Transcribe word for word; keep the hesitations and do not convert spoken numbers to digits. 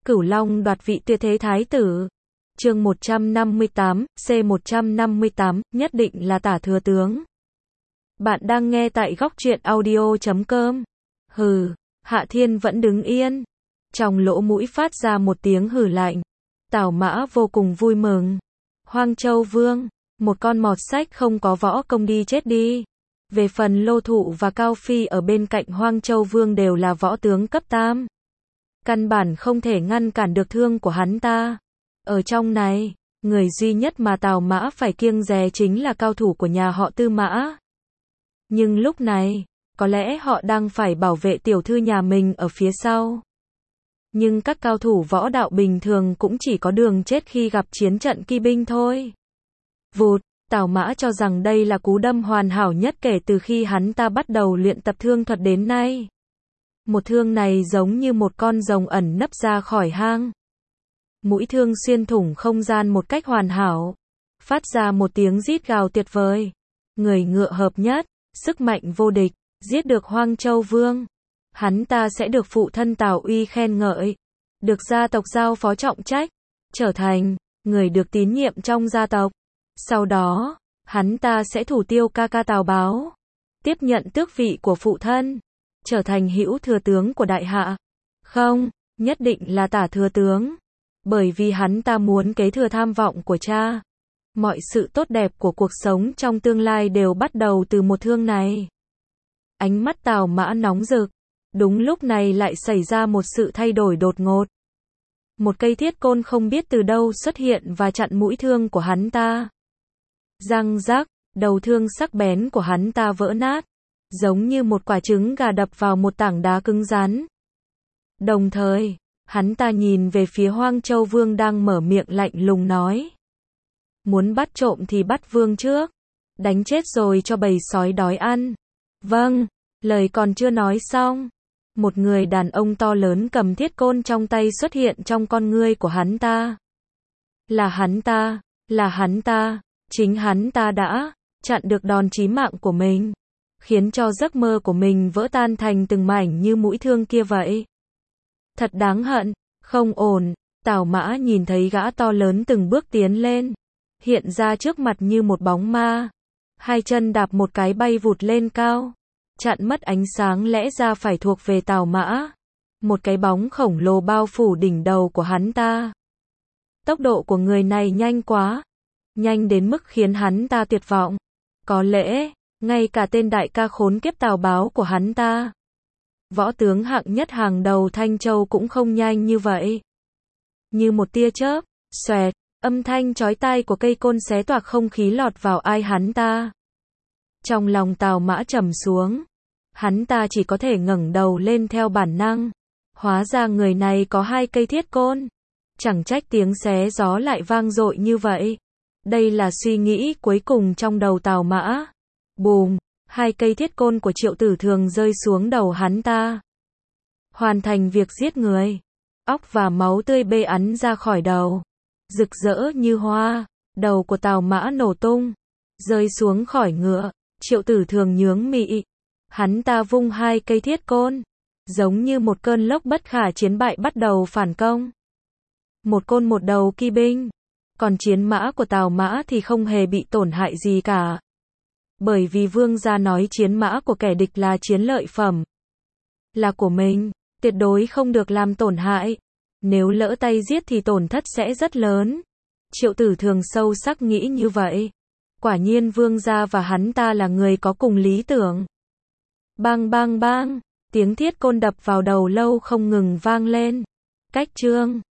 Cửu Long đoạt vị tuyệt thế thái tử. Chương một trăm năm mươi tám, C một trăm năm mươi tám, nhất định là tả thừa tướng. Bạn đang nghe tại góc truyện audio chấm com. Hừ, Hạ Thiên vẫn đứng yên. Trong lỗ mũi phát ra một tiếng hừ lạnh. Tào Mã vô cùng vui mừng. Hoang Châu Vương, một con mọt sách không có võ công đi chết đi. Về phần Lô Thụ và Cao Phi ở bên cạnh Hoang Châu Vương đều là võ tướng cấp tam. Căn bản không thể ngăn cản được thương của hắn ta. Ở trong này, người duy nhất mà Tào Mã phải kiêng dè chính là cao thủ của nhà họ Tư Mã. Nhưng lúc này, có lẽ họ đang phải bảo vệ tiểu thư nhà mình ở phía sau. Nhưng các cao thủ võ đạo bình thường cũng chỉ có đường chết khi gặp chiến trận kỳ binh thôi. Vụt, Tào Mã cho rằng đây là cú đâm hoàn hảo nhất kể từ khi hắn ta bắt đầu luyện tập thương thuật đến nay. Một thương này giống như một con rồng ẩn nấp ra khỏi hang. Mũi thương xuyên thủng không gian một cách hoàn hảo, phát ra một tiếng rít gào tuyệt vời. Người ngựa hợp nhất, sức mạnh vô địch, giết được Hoang Châu Vương. Hắn ta sẽ được phụ thân Tào Uy khen ngợi, được gia tộc giao phó trọng trách, trở thành người được tín nhiệm trong gia tộc. Sau đó, hắn ta sẽ thủ tiêu ca ca Tào Báo, tiếp nhận tước vị của phụ thân, trở thành hữu thừa tướng của đại hạ. Không, nhất định là tả thừa tướng. Bởi vì hắn ta muốn kế thừa tham vọng của cha. Mọi sự tốt đẹp của cuộc sống trong tương lai đều bắt đầu từ một thương này. Ánh mắt Tào Mã nóng rực. Đúng lúc này lại xảy ra một sự thay đổi đột ngột. Một cây thiết côn không biết từ đâu xuất hiện và chặn mũi thương của hắn ta. Răng rắc, đầu thương sắc bén của hắn ta vỡ nát, giống như một quả trứng gà đập vào một tảng đá cứng rắn. Đồng thời, hắn ta nhìn về phía Hoang Châu Vương đang mở miệng lạnh lùng nói. Muốn bắt trộm thì bắt vương trước. Đánh chết rồi cho bầy sói đói ăn. Vâng, lời còn chưa nói xong. Một người đàn ông to lớn cầm thiết côn trong tay xuất hiện trong con ngươi của hắn ta. Là hắn ta, là hắn ta, chính hắn ta đã chặn được đòn chí mạng của mình. Khiến cho giấc mơ của mình vỡ tan thành từng mảnh như mũi thương kia vậy. Thật đáng hận, không ổn. Tào Mã nhìn thấy gã to lớn từng bước tiến lên, hiện ra trước mặt như một bóng ma. Hai chân đạp một cái bay vụt lên cao, chặn mất ánh sáng lẽ ra phải thuộc về Tào Mã. Một cái bóng khổng lồ bao phủ đỉnh đầu của hắn ta. Tốc độ của người này nhanh quá, nhanh đến mức khiến hắn ta tuyệt vọng. Có lẽ, ngay cả tên đại ca khốn kiếp Tào Báo của hắn ta, võ tướng hạng nhất hàng đầu Thanh Châu cũng không nhanh như vậy. Như một tia chớp, xoẹt, âm thanh chói tai của cây côn xé toạc không khí lọt vào tai hắn ta. Trong lòng Tào Mã trầm xuống, hắn ta chỉ có thể ngẩng đầu lên theo bản năng. Hóa ra người này có hai cây thiết côn. Chẳng trách tiếng xé gió lại vang dội như vậy. Đây là suy nghĩ cuối cùng trong đầu Tào Mã. Bùm, hai cây thiết côn của Triệu Tử Thường rơi xuống đầu hắn ta. Hoàn thành việc giết người. Óc và máu tươi bê ắn ra khỏi đầu. Rực rỡ như hoa, đầu của Tào Mã nổ tung, rơi xuống khỏi ngựa. Triệu Tử Thường nhướng mị. Hắn ta vung hai cây thiết côn, giống như một cơn lốc bất khả chiến bại bắt đầu phản công. Một côn một đầu kỳ binh. Còn chiến mã của Tào Mã thì không hề bị tổn hại gì cả. Bởi vì vương gia nói chiến mã của kẻ địch là chiến lợi phẩm. Là của mình, tuyệt đối không được làm tổn hại. Nếu lỡ tay giết thì tổn thất sẽ rất lớn. Triệu Tử Thường sâu sắc nghĩ như vậy. Quả nhiên vương gia và hắn ta là người có cùng lý tưởng. Bang bang bang, tiếng thiết côn đập vào đầu lâu không ngừng vang lên. Cách chương